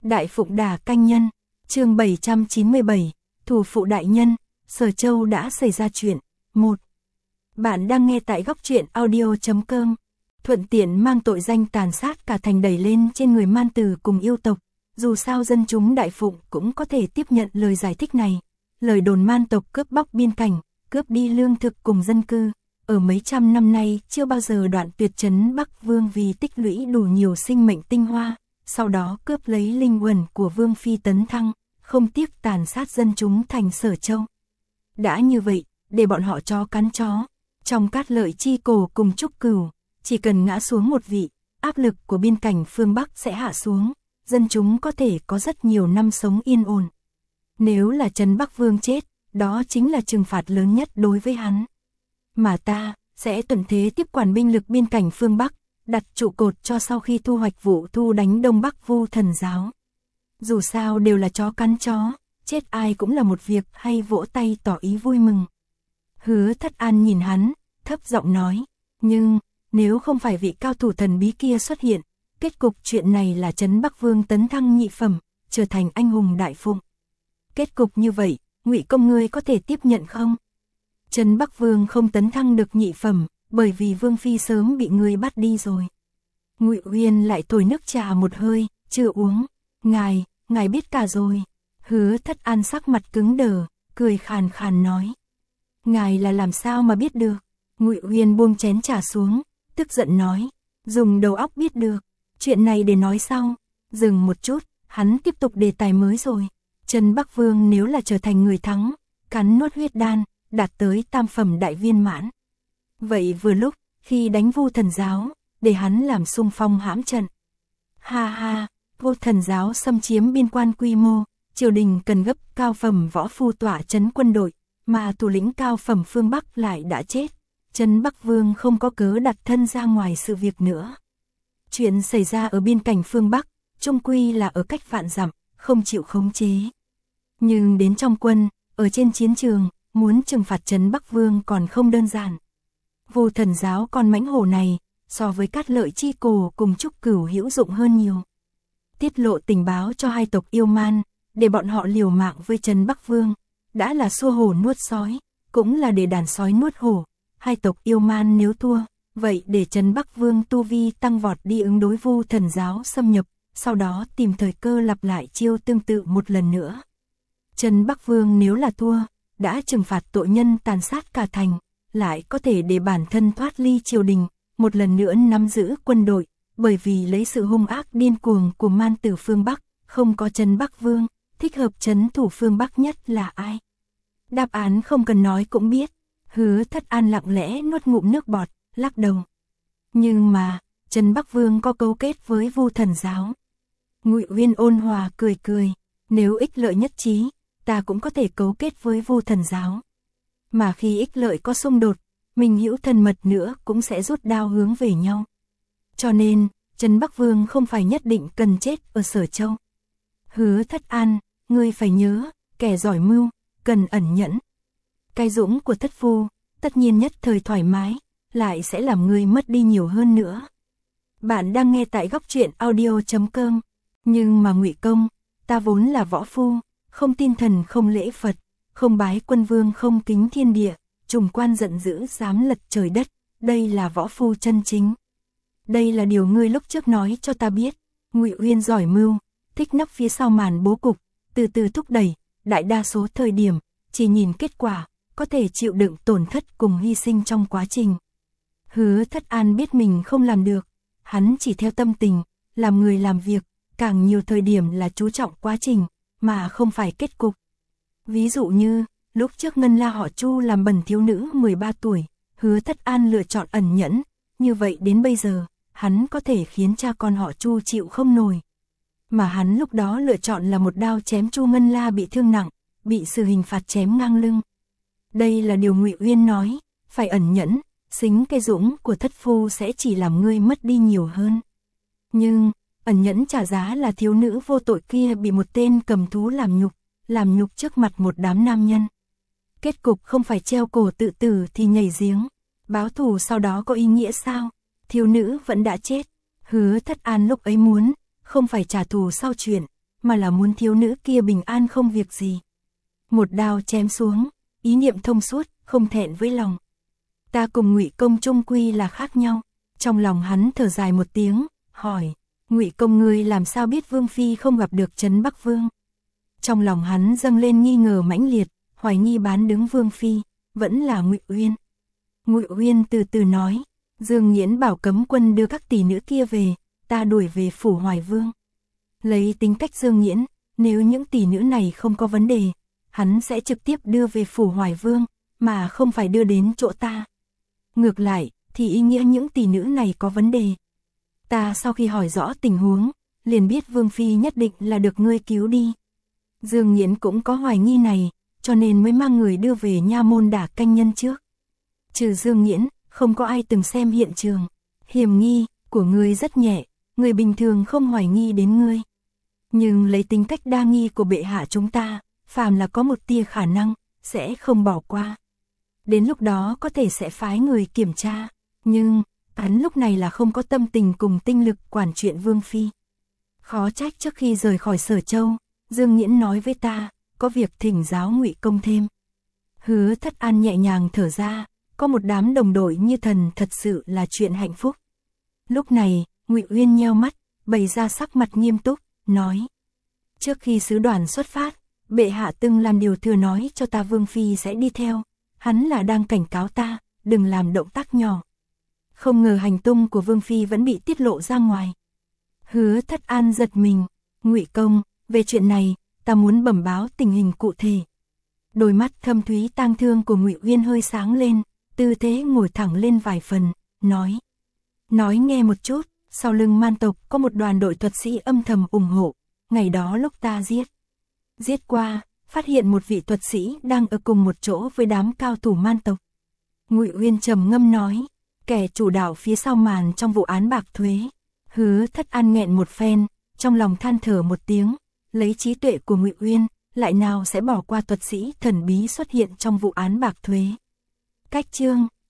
Đại Phụng Đà Canh Nhân, chương 797, Thủ phụ đại nhân, Sở Châu đã xảy ra chuyện. 1. Bạn đang nghe tại góc truyện audio.com. Thuận tiện mang tội danh tàn sát cả thành đẩy lên trên người Man Tử cùng yêu tộc. Dù sao dân chúng Đại Phụng cũng có thể tiếp nhận lời giải thích này. Lời đồn Man tộc cướp bóc biên cảnh, cướp đi lương thực cùng dân cư. Ở mấy trăm năm nay chưa bao giờ đoạn tuyệt trấn Bắc Vương vì tích lũy đủ nhiều sinh mệnh tinh hoa. Sau đó cướp lấy linh uẩn của Vương Phi tấn thăng, không tiếc tàn sát dân chúng thành Sở Châu. Đã như vậy, để bọn họ chó cắn chó. Trong Cát Lợi Chi Cổ cùng Trúc Cửu, chỉ cần ngã xuống một vị, áp lực của biên cảnh phương Bắc sẽ hạ xuống, dân chúng có thể có rất nhiều năm sống yên ổn. Nếu là Trấn Bắc Vương chết, đó chính là trừng phạt lớn nhất đối với hắn. Mà ta sẽ tuần thế tiếp quản binh lực biên cảnh phương Bắc, đặt trụ cột cho sau khi thu hoạch vụ thu đánh Đông Bắc Vu Thần giáo. Dù sao đều là chó cắn chó, chết ai cũng là một việc hay, vỗ tay tỏ ý vui mừng. Hứa Thất An nhìn hắn, thấp giọng nói, nhưng nếu không phải vị cao thủ thần bí kia xuất hiện, kết cục chuyện này là Trấn Bắc Vương tấn thăng nhị phẩm, trở thành anh hùng Đại Phụng. Kết cục như vậy, Ngụy công ngươi có thể tiếp nhận không? Trấn Bắc Vương không tấn thăng được nhị phẩm, bởi vì Vương Phi sớm bị ngươi bắt đi rồi. Ngụy Uyên lại thổi nước trà một hơi, chưa uống. Ngài biết cả rồi. Hứa Thất An sắc mặt cứng đờ, cười khàn khàn nói. Ngài là làm sao mà biết được? Ngụy Uyên buông chén trà xuống, tức giận nói. Dùng đầu óc biết được. Chuyện này để nói sau. Dừng một chút, hắn tiếp tục đề tài mới rồi. Trấn Bắc Vương nếu là trở thành người thắng, cắn nuốt huyết đan, đạt tới tam phẩm đại viên mãn. Vậy vừa lúc, khi đánh Vu Thần giáo, để hắn làm xung phong hãm trận. Ha ha, Vu Thần giáo xâm chiếm biên quan quy mô, triều đình cần gấp cao phẩm võ phu tỏa trấn quân đội, mà thủ lĩnh cao phẩm phương Bắc lại đã chết. Trấn Bắc Vương không có cớ đặt thân ra ngoài sự việc nữa. Chuyện xảy ra ở biên cảnh phương Bắc, chung quy là ở cách vạn dặm, không chịu khống chế. Nhưng đến trong quân, ở trên chiến trường, muốn trừng phạt Trấn Bắc Vương còn không đơn giản. Vu Thần giáo con mãnh hổ này, so với Cát Lợi Chi Cổ cùng Trúc Cửu hữu dụng hơn nhiều. Tiết lộ tình báo cho hai tộc yêu man, để bọn họ liều mạng với Trấn Bắc Vương, đã là xua hổ nuốt sói, cũng là để đàn sói nuốt hổ. Hai tộc yêu man nếu thua, vậy để Trấn Bắc Vương tu vi tăng vọt đi ứng đối Vu Thần giáo xâm nhập, sau đó tìm thời cơ lặp lại chiêu tương tự một lần nữa. Trấn Bắc Vương nếu là thua, đã trừng phạt tội nhân tàn sát cả thành, lại có thể để bản thân thoát ly triều đình, một lần nữa nắm giữ quân đội, bởi vì lấy sự hung ác điên cuồng của Man Tử phương Bắc, không có Trấn Bắc Vương, thích hợp trấn thủ phương Bắc nhất là ai? Đáp án không cần nói cũng biết. Hứa Thất An lặng lẽ nuốt ngụm nước bọt, lắc đầu. Nhưng mà, Trấn Bắc Vương có cấu kết với Vu Thần giáo. Ngụy Uyên ôn hòa cười cười, nếu ích lợi nhất trí, ta cũng có thể cấu kết với Vu Thần giáo. Mà khi ích lợi có xung đột, mình hữu thân mật nữa cũng sẽ rút đao hướng về nhau. Cho nên, Trấn Bắc Vương không phải nhất định cần chết ở Sở Châu. Hứa Thất An, ngươi phải nhớ, kẻ giỏi mưu, cần ẩn nhẫn. Cái dũng của thất phu, tất nhiên nhất thời thoải mái, lại sẽ làm ngươi mất đi nhiều hơn nữa. Bạn đang nghe tại góc truyện audio.com. Nhưng mà Ngụy công, ta vốn là võ phu, không tin thần không lễ Phật, không bái quân vương không kính thiên địa, trùng quan giận dữ dám lật trời đất, đây là võ phu chân chính. Đây là điều ngươi lúc trước nói cho ta biết. Ngụy Uyên giỏi mưu, thích nấp phía sau màn bố cục, từ từ thúc đẩy, đại đa số thời điểm, chỉ nhìn kết quả, có thể chịu đựng tổn thất cùng hy sinh trong quá trình. Hứa Thất An biết mình không làm được, hắn chỉ theo tâm tình, làm người làm việc, càng nhiều thời điểm là chú trọng quá trình, mà không phải kết cục. Ví dụ như, lúc trước Ngân La họ Chu làm bẩn thiếu nữ 13 tuổi, Hứa Thất An lựa chọn ẩn nhẫn, như vậy đến bây giờ, hắn có thể khiến cha con họ Chu chịu không nổi. Mà hắn lúc đó lựa chọn là một đao chém Chu Ngân La bị thương nặng, bị xử hình phạt chém ngang lưng. Đây là điều Ngụy Uyên nói, phải ẩn nhẫn, xính cái dũng của thất phu sẽ chỉ làm ngươi mất đi nhiều hơn. Nhưng, ẩn nhẫn trả giá là thiếu nữ vô tội kia bị một tên cầm thú làm nhục trước mặt một đám nam nhân. Kết cục không phải treo cổ tự tử thì nhảy giếng, báo thù sau đó có ý nghĩa sao? Thiếu nữ vẫn đã chết. Hứa Thất An lúc ấy muốn, không phải trả thù sau chuyện, mà là muốn thiếu nữ kia bình an không việc gì. Một đao chém xuống, ý niệm thông suốt, không thẹn với lòng. Ta cùng Ngụy Công chung quy là khác nhau. Trong lòng hắn thở dài một tiếng, hỏi, Ngụy Công ngươi làm sao biết Vương phi không gặp được Trấn Bắc Vương? Trong lòng hắn dâng lên nghi ngờ mãnh liệt, hoài nghi bán đứng Vương phi, vẫn là Ngụy Uyên. Ngụy Uyên từ từ nói, Dương Nghiễn bảo cấm quân đưa các tỷ nữ kia về, ta đuổi về phủ Hoài Vương. Lấy tính cách Dương Nghiễn, nếu những tỷ nữ này không có vấn đề, hắn sẽ trực tiếp đưa về phủ Hoài Vương, mà không phải đưa đến chỗ ta. Ngược lại, thì ý nghĩa những tỷ nữ này có vấn đề. Ta sau khi hỏi rõ tình huống, liền biết Vương phi nhất định là được ngươi cứu đi. Dương Nghiễn cũng có hoài nghi này, cho nên mới mang người đưa về nha môn đả canh nhân trước. Trừ Dương Nghiễn, không có ai từng xem hiện trường. Hiểm nghi của ngươi rất nhẹ, người bình thường không hoài nghi đến ngươi. Nhưng lấy tính cách đa nghi của bệ hạ chúng ta, phàm là có một tia khả năng, sẽ không bỏ qua. Đến lúc đó có thể sẽ phái người kiểm tra, nhưng hắn lúc này là không có tâm tình cùng tinh lực quản chuyện Vương phi. Khó trách trước khi rời khỏi Sở Châu, Dương Nghiễn nói với ta, có việc thỉnh giáo Ngụy Công thêm. Hứa Thất An nhẹ nhàng thở ra, có một đám đồng đội như thần thật sự là chuyện hạnh phúc. Lúc này, Ngụy Uyên nheo mắt, bày ra sắc mặt nghiêm túc, nói. Trước khi sứ đoàn xuất phát, bệ hạ từng làm điều thừa nói cho ta Vương phi sẽ đi theo. Hắn là đang cảnh cáo ta, đừng làm động tác nhỏ. Không ngờ hành tung của Vương phi vẫn bị tiết lộ ra ngoài. Hứa Thất An giật mình, Ngụy Công, về chuyện này, ta muốn bẩm báo tình hình cụ thể. Đôi mắt thâm thúy tang thương của Ngụy Uyên hơi sáng lên, tư thế ngồi thẳng lên vài phần, nói. Nói nghe một chút, sau lưng Man tộc có một đoàn đội thuật sĩ âm thầm ủng hộ, ngày đó lúc ta giết qua, phát hiện một vị thuật sĩ đang ở cùng một chỗ với đám cao thủ Man tộc. Ngụy Uyên trầm ngâm nói, kẻ chủ đạo phía sau màn trong vụ án bạc thuế. Hứa Thất An nghẹn một phen, trong lòng than thở một tiếng, lấy trí tuệ của Ngụy Uyên, lại nào sẽ bỏ qua thuật sĩ thần bí xuất hiện trong vụ án bạc thuế. Cách chương